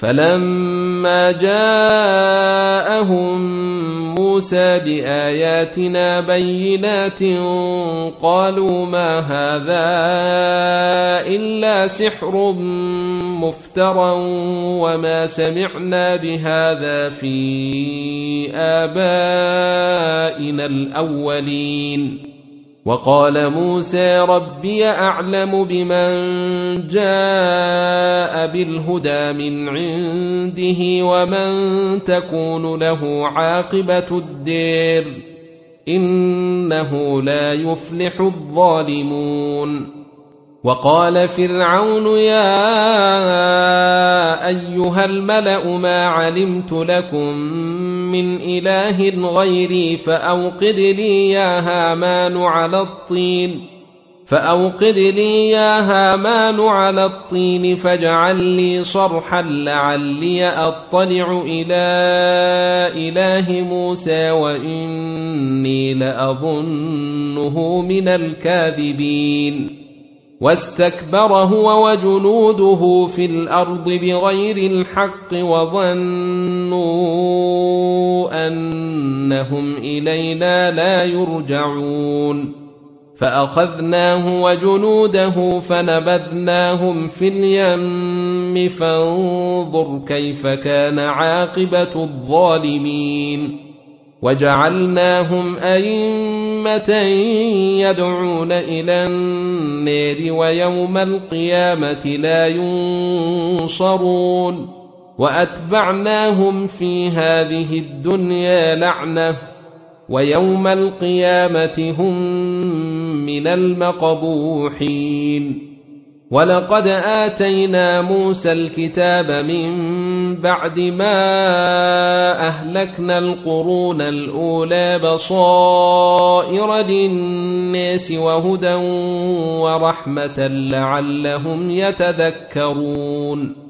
فلما جاءهم موسى بآياتنا بينات قالوا ما هذا إلا سحر مفترى وما سمعنا بهذا في آبائنا الأولين. وقال موسى ربي أعلم بمن جاء بالهدى من عنده ومن تكون له عاقبة الدير إنه لا يفلح الظالمون. وقال فرعون يا أيها الملأ ما علمت لكم من إله غيري فأوقد لي يا هامان على الطين فاجعل لي صرحا لعلي أطلع إلى إله موسى وإني لأظنه من الكاذبين. واستكبر هو وجنوده في الأرض بغير الحق وظنوا أنهم إلينا لا يرجعون. فأخذناه وجنوده فنبذناهم في اليم فانظر كيف كان عاقبة الظالمين. وجعلناهم أئمة يدعون إلى النار ويوم القيامة لا ينصرون. وأتبعناهم في هذه الدنيا لعنة ويوم القيامة هم من المقبوحين. ولقد آتينا موسى الكتاب من بعد ما أهلكنا القرون الأولى بصائر للناس وهدى ورحمة لعلهم يتذكرون.